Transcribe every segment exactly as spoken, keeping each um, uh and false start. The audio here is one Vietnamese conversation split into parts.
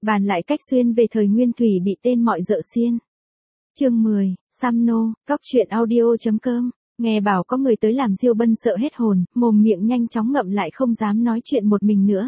Bàn lại cách xuyên về thời Nguyên Thủy bị tên mọi dợ xiên. Chương mười, Samno, cóc truyện audio.com. Nghe bảo có người tới làm Diêu Bân sợ hết hồn, mồm miệng nhanh chóng ngậm lại không dám nói chuyện một mình nữa.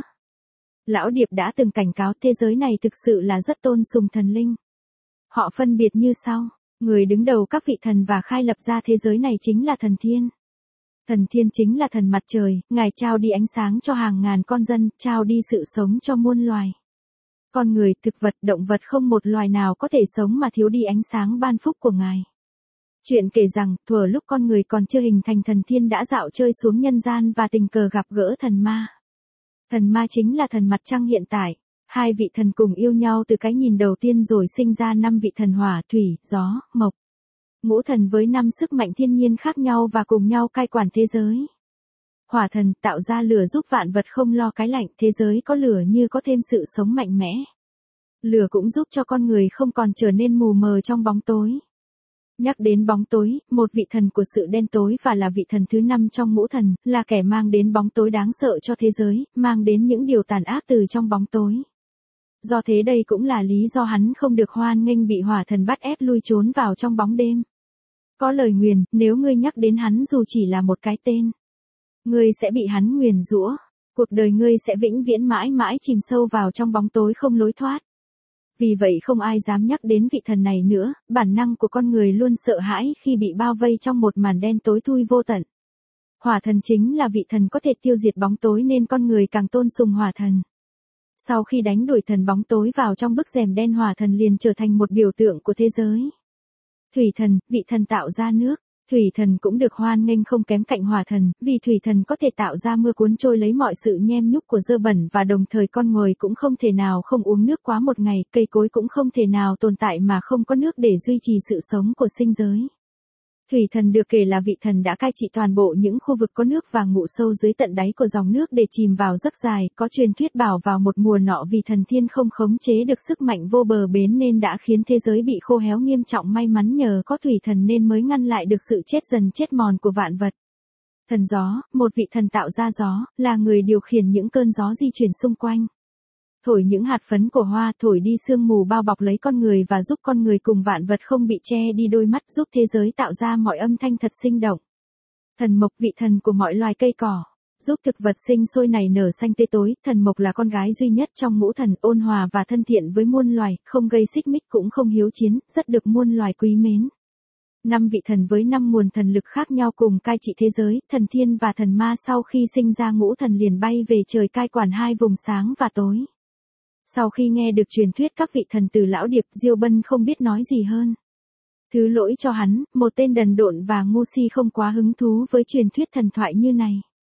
Lão Điệp đã từng cảnh cáo thế giới này thực sự là rất tôn sùng thần linh. Họ phân biệt như sau, người đứng đầu các vị thần và khai lập ra thế giới này chính là thần Thiên. Thần Thiên chính là thần mặt trời, ngài trao đi ánh sáng cho hàng ngàn con dân, trao đi sự sống cho muôn loài. Con người, thực vật, động vật không một loài nào có thể sống mà thiếu đi ánh sáng ban phúc của ngài. Chuyện kể rằng, thuở lúc con người còn chưa hình thành thần Thiên đã dạo chơi xuống nhân gian và tình cờ gặp gỡ thần ma. Thần ma chính là thần mặt trăng hiện tại. Hai vị thần cùng yêu nhau từ cái nhìn đầu tiên rồi sinh ra năm vị thần hỏa, thủy, gió, mộc. Ngũ thần với năm sức mạnh thiên nhiên khác nhau và cùng nhau cai quản thế giới. Hỏa thần tạo ra lửa giúp vạn vật không lo cái lạnh, thế giới có lửa như có thêm sự sống mạnh mẽ. Lửa cũng giúp cho con người không còn trở nên mù mờ trong bóng tối. Nhắc đến bóng tối, một vị thần của sự đen tối và là vị thần thứ năm trong ngũ thần, là kẻ mang đến bóng tối đáng sợ cho thế giới, mang đến những điều tàn ác từ trong bóng tối. Do thế đây cũng là lý do hắn không được hoan nghênh bị hỏa thần bắt ép lui trốn vào trong bóng đêm. Có lời nguyền, nếu ngươi nhắc đến hắn dù chỉ là một cái tên, ngươi sẽ bị hắn nguyền rủa, cuộc đời ngươi sẽ vĩnh viễn mãi mãi chìm sâu vào trong bóng tối không lối thoát. Vì vậy không ai dám nhắc đến vị thần này nữa, bản năng của con người luôn sợ hãi khi bị bao vây trong một màn đen tối thui vô tận. Hỏa thần chính là vị thần có thể tiêu diệt bóng tối nên con người càng tôn sùng hỏa thần. Sau khi đánh đuổi thần bóng tối vào trong bức rèm đen, hỏa thần liền trở thành một biểu tượng của thế giới. Thủy thần, vị thần tạo ra nước. Thủy thần cũng được hoan nghênh không kém cạnh hỏa thần, vì thủy thần có thể tạo ra mưa cuốn trôi lấy mọi sự nhem nhúc của dơ bẩn và đồng thời con người cũng không thể nào không uống nước quá một ngày, cây cối cũng không thể nào tồn tại mà không có nước để duy trì sự sống của sinh giới. Thủy thần được kể là vị thần đã cai trị toàn bộ những khu vực có nước và ngụ sâu dưới tận đáy của dòng nước để chìm vào giấc dài, có truyền thuyết bảo vào một mùa nọ vì thần Thiên không khống chế được sức mạnh vô bờ bến nên đã khiến thế giới bị khô héo nghiêm trọng, may mắn nhờ có thủy thần nên mới ngăn lại được sự chết dần chết mòn của vạn vật. Thần gió, một vị thần tạo ra gió, là người điều khiển những cơn gió di chuyển xung quanh. Thổi những hạt phấn của hoa, thổi đi sương mù bao bọc lấy con người và giúp con người cùng vạn vật không bị che đi đôi mắt, giúp thế giới tạo ra mọi âm thanh thật sinh động. Thần mộc, vị thần của mọi loài cây cỏ, giúp thực vật sinh sôi nảy nở xanh tươi tối. Thần mộc là con gái duy nhất trong ngũ thần, ôn hòa và thân thiện với muôn loài, không gây xích mích cũng không hiếu chiến, rất được muôn loài quý mến. Năm vị thần với năm nguồn thần lực khác nhau cùng cai trị thế giới, thần Thiên và thần ma sau khi sinh ra ngũ thần liền bay về trời cai quản hai vùng sáng và tối. Sau khi nghe được truyền thuyết các vị thần từ Lão Điệp, Diêu Bân không biết nói gì hơn. Thứ lỗi cho hắn, một tên đần độn và ngu si không quá hứng thú với truyền thuyết thần thoại như này.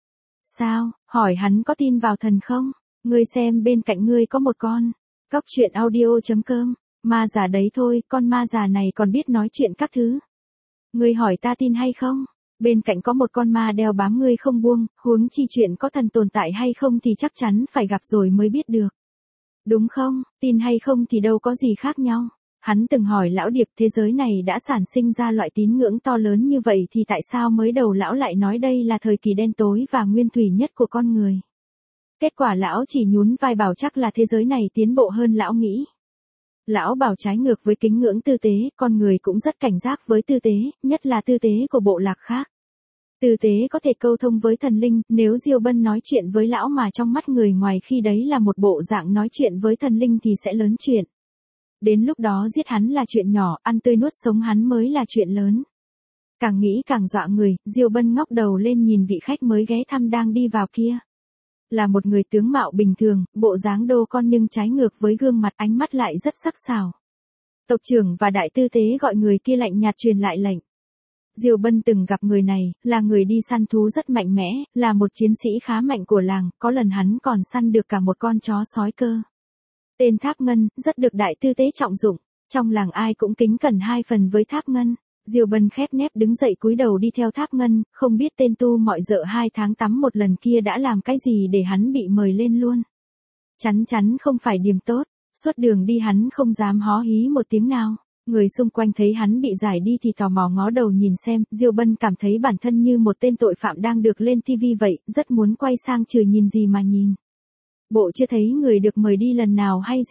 Sao, hỏi hắn có tin vào thần không? Ngươi xem bên cạnh ngươi có một con. Cóc truyện audio.com. Ma già đấy thôi, con ma già này còn biết nói chuyện các thứ. Ngươi hỏi ta tin hay không? Bên cạnh có một con ma đeo bám ngươi không buông, huống chi chuyện có thần tồn tại hay không thì chắc chắn phải gặp rồi mới biết được. Đúng không, tin hay không thì đâu có gì khác nhau. Hắn từng hỏi Lão Điệp thế giới này đã sản sinh ra loại tín ngưỡng to lớn như vậy thì tại sao mới đầu lão lại nói đây là thời kỳ đen tối và nguyên thủy nhất của con người. Kết quả lão chỉ nhún vai bảo chắc là thế giới này tiến bộ hơn lão nghĩ. Lão bảo trái ngược với kính ngưỡng tư tế, con người cũng rất cảnh giác với tư tế, nhất là tư tế của bộ lạc khác. Tư tế có thể câu thông với thần linh, nếu Diêu Bân nói chuyện với lão mà trong mắt người ngoài khi đấy là một bộ dạng nói chuyện với thần linh thì sẽ lớn chuyện. Đến lúc đó giết hắn là chuyện nhỏ, ăn tươi nuốt sống hắn mới là chuyện lớn. Càng nghĩ càng dọa người, Diêu Bân ngóc đầu lên nhìn vị khách mới ghé thăm đang đi vào kia. Là một người tướng mạo bình thường, bộ dáng đô con nhưng trái ngược với gương mặt, ánh mắt lại rất sắc sảo. Tộc trưởng và đại tư tế gọi người kia lạnh nhạt truyền lại lệnh. Diêu Bân từng gặp người này, là người đi săn thú rất mạnh mẽ, là một chiến sĩ khá mạnh của làng, có lần hắn còn săn được cả một con chó sói cơ. Tên Tháp Ngân, rất được đại tư tế trọng dụng, trong làng ai cũng kính cẩn hai phần với Tháp Ngân. Diêu Bân khép nép đứng dậy cúi đầu đi theo Tháp Ngân, không biết tên tu mọi dợ hai tháng tắm một lần kia đã làm cái gì để hắn bị mời lên luôn. Chắn chắn không phải điểm tốt, suốt đường đi hắn không dám hó hí một tiếng nào. Người xung quanh thấy hắn bị giải đi thì tò mò ngó đầu nhìn xem, Diêu Bân cảm thấy bản thân như một tên tội phạm đang được lên ti vi vậy, rất muốn quay sang chửi nhìn gì mà nhìn. Bộ chưa thấy người được mời đi lần nào hay gì?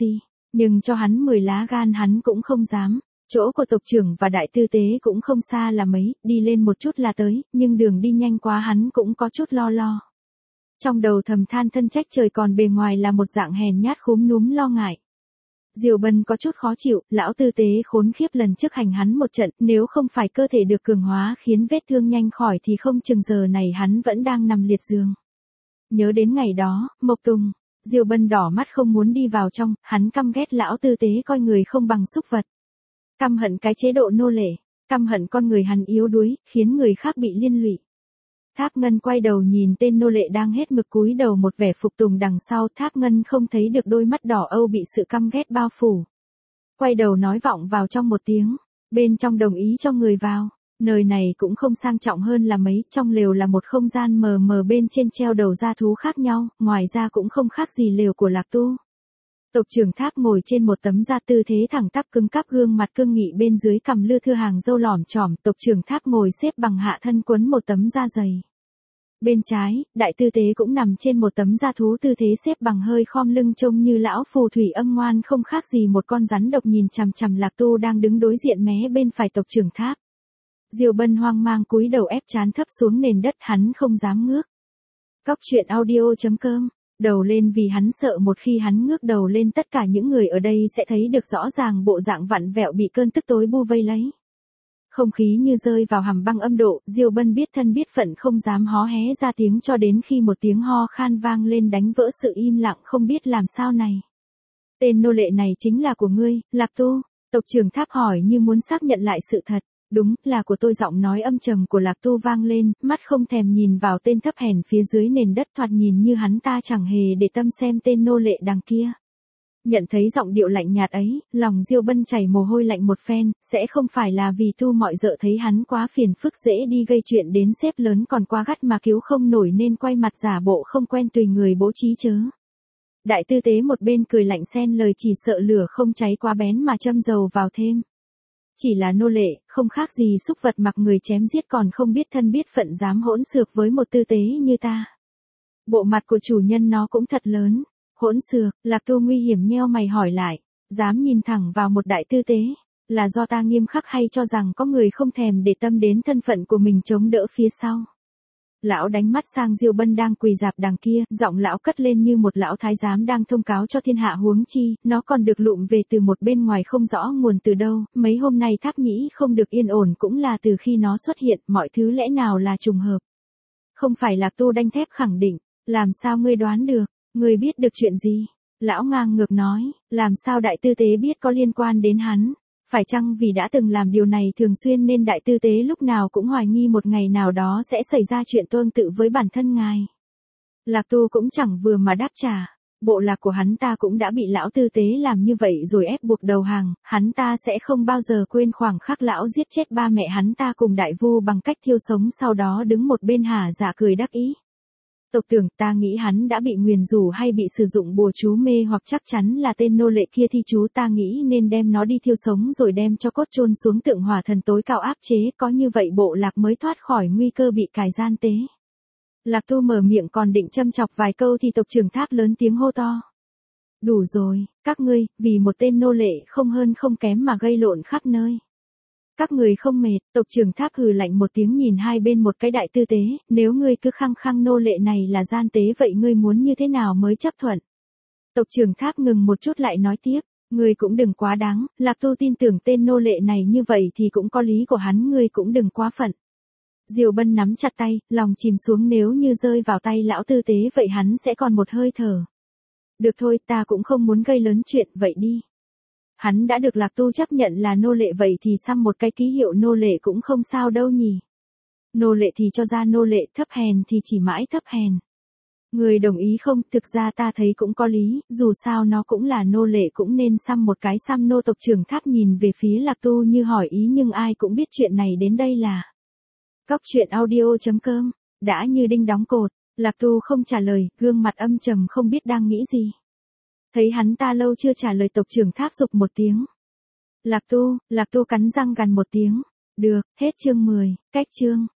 Nhưng cho hắn mười lá gan hắn cũng không dám. Chỗ của tộc trưởng và đại tư tế cũng không xa là mấy, đi lên một chút là tới, nhưng đường đi nhanh quá hắn cũng có chút lo lo. Trong đầu thầm than thân trách trời, còn bề ngoài là một dạng hèn nhát khúm núm lo ngại. Diều Bân có chút khó chịu, lão tư tế khốn khiếp lần trước hành hắn một trận, nếu không phải cơ thể được cường hóa khiến vết thương nhanh khỏi thì không chừng giờ này hắn vẫn đang nằm liệt giường. Nhớ đến ngày đó, Mộc Tùng, Diều Bân đỏ mắt không muốn đi vào trong, hắn căm ghét lão tư tế coi người không bằng súc vật. Căm hận cái chế độ nô lệ, căm hận con người hắn yếu đuối, khiến người khác bị liên lụy. Thác Ngân quay đầu nhìn tên nô lệ đang hết mực cúi đầu một vẻ phục tùng đằng sau, Thác Ngân không thấy được đôi mắt đỏ âu bị sự căm ghét bao phủ. Quay đầu nói vọng vào trong một tiếng, bên trong đồng ý cho người vào. Nơi này cũng không sang trọng hơn là mấy, trong lều là một không gian mờ mờ, bên trên treo đầu gia thú khác nhau, ngoài ra cũng không khác gì lều của Lạc Tu. Tộc trưởng Thác ngồi trên một tấm da tư thế thẳng tắp cứng cáp, gương mặt cương nghị, bên dưới cằm lưa thưa hàng râu lỏm chỏm. Tộc trưởng Thác ngồi xếp bằng hạ thân quấn một tấm da dày. Bên trái, đại tư tế cũng nằm trên một tấm da thú, tư thế xếp bằng hơi khom lưng, trông như lão phù thủy âm ngoan, không khác gì một con rắn độc, nhìn chằm chằm Lạc Tu đang đứng đối diện mé bên phải tộc trưởng Thác. Diều Bân hoang mang cúi đầu ép trán thấp xuống nền đất, hắn không dám ngước. Cóc truyện audio chấm com, đầu lên vì hắn sợ một khi hắn ngước đầu lên tất cả những người ở đây sẽ thấy được rõ ràng bộ dạng vặn vẹo bị cơn tức tối bu vây lấy. Không khí như rơi vào hầm băng âm độ, Diều Bân biết thân biết phận không dám hó hé ra tiếng, cho đến khi một tiếng ho khan vang lên đánh vỡ sự im lặng không biết làm sao này. Tên nô lệ này chính là của ngươi, Lạc Tu? Tộc trưởng Thác hỏi như muốn xác nhận lại sự thật. Đúng, là của tôi. Giọng nói âm trầm của Lạc Tu vang lên, mắt không thèm nhìn vào tên thấp hèn phía dưới nền đất, thoạt nhìn như hắn ta chẳng hề để tâm xem tên nô lệ đằng kia. Nhận thấy giọng điệu lạnh nhạt ấy, lòng Diêu Bân chảy mồ hôi lạnh một phen, sẽ không phải là vì Tu mọi dợ thấy hắn quá phiền phức dễ đi gây chuyện đến sếp lớn còn quá gắt mà cứu không nổi nên quay mặt giả bộ không quen tùy người bố trí chớ. Đại tư tế một bên cười lạnh xen lời, chỉ sợ lửa không cháy quá bén mà châm dầu vào thêm. Chỉ là nô lệ, không khác gì súc vật mặc người chém giết, còn không biết thân biết phận dám hỗn xược với một tư tế như ta. Bộ mặt của chủ nhân nó cũng thật lớn. Hỗn xược, Lạc Tu nguy hiểm nheo mày hỏi lại, dám nhìn thẳng vào một đại tư tế, là do ta nghiêm khắc hay cho rằng có người không thèm để tâm đến thân phận của mình chống đỡ phía sau? Lão đánh mắt sang Diêu Bân đang quỳ rạp đằng kia, giọng lão cất lên như một lão thái giám đang thông cáo cho thiên hạ, huống chi, nó còn được lụm về từ một bên ngoài không rõ nguồn từ đâu, mấy hôm nay Thác Nhĩ không được yên ổn cũng là từ khi nó xuất hiện, mọi thứ lẽ nào là trùng hợp? Không phải. Lạc Tu đanh thép khẳng định, làm sao ngươi đoán được, ngươi biết được chuyện gì? Lão ngang ngược nói, làm sao đại tư tế biết có liên quan đến hắn? Phải chăng vì đã từng làm điều này thường xuyên nên đại tư tế lúc nào cũng hoài nghi một ngày nào đó sẽ xảy ra chuyện tương tự với bản thân ngài? Lạc Tu cũng chẳng vừa mà đáp trả, bộ lạc của hắn ta cũng đã bị lão tư tế làm như vậy rồi ép buộc đầu hàng, hắn ta sẽ không bao giờ quên khoảng khắc lão giết chết ba mẹ hắn ta cùng đại vu bằng cách thiêu sống, sau đó đứng một bên hả dạ cười đắc ý. Tộc trưởng, ta nghĩ hắn đã bị nguyền rủa hay bị sử dụng bùa chú mê, hoặc chắc chắn là tên nô lệ kia thi chú, ta nghĩ nên đem nó đi thiêu sống rồi đem cho cốt chôn xuống tượng hỏa thần tối cao áp chế, có như vậy bộ lạc mới thoát khỏi nguy cơ bị cài gian tế. Lạc Tu mở miệng còn định châm chọc vài câu thì tộc trưởng Thác lớn tiếng hô to. Đủ rồi, các ngươi, vì một tên nô lệ không hơn không kém mà gây lộn khắp nơi. Các người không mệt? Tộc trưởng Thác hừ lạnh một tiếng nhìn hai bên một cái đại tư tế, nếu ngươi cứ khăng khăng nô lệ này là gian tế vậy ngươi muốn như thế nào mới chấp thuận? Tộc trưởng Thác ngừng một chút lại nói tiếp, ngươi cũng đừng quá đáng, Lạc Tu tin tưởng tên nô lệ này như vậy thì cũng có lý của hắn, ngươi cũng đừng quá phận. Diều Bân nắm chặt tay, lòng chìm xuống, nếu như rơi vào tay lão tư tế vậy hắn sẽ còn một hơi thở. Được thôi, ta cũng không muốn gây lớn chuyện, vậy đi. Hắn đã được Lạc Tu chấp nhận là nô lệ vậy thì xăm một cái ký hiệu nô lệ cũng không sao đâu nhỉ. Nô lệ thì cho ra nô lệ, thấp hèn thì chỉ mãi thấp hèn. Người đồng ý không? Thực ra ta thấy cũng có lý, dù sao nó cũng là nô lệ cũng nên xăm một cái xăm nô. Tộc trưởng Thác nhìn về phía Lạc Tu như hỏi ý, nhưng ai cũng biết chuyện này đến đây là cóc truyện audio chấm com, đã như đinh đóng cột. Lạc Tu không trả lời, gương mặt âm trầm không biết đang nghĩ gì. Thấy hắn ta lâu chưa trả lời, tộc trưởng Thác giục một tiếng. Lạc Tu, Lạc Tu cắn răng gằn một tiếng. Được, hết chương mười, cách chương.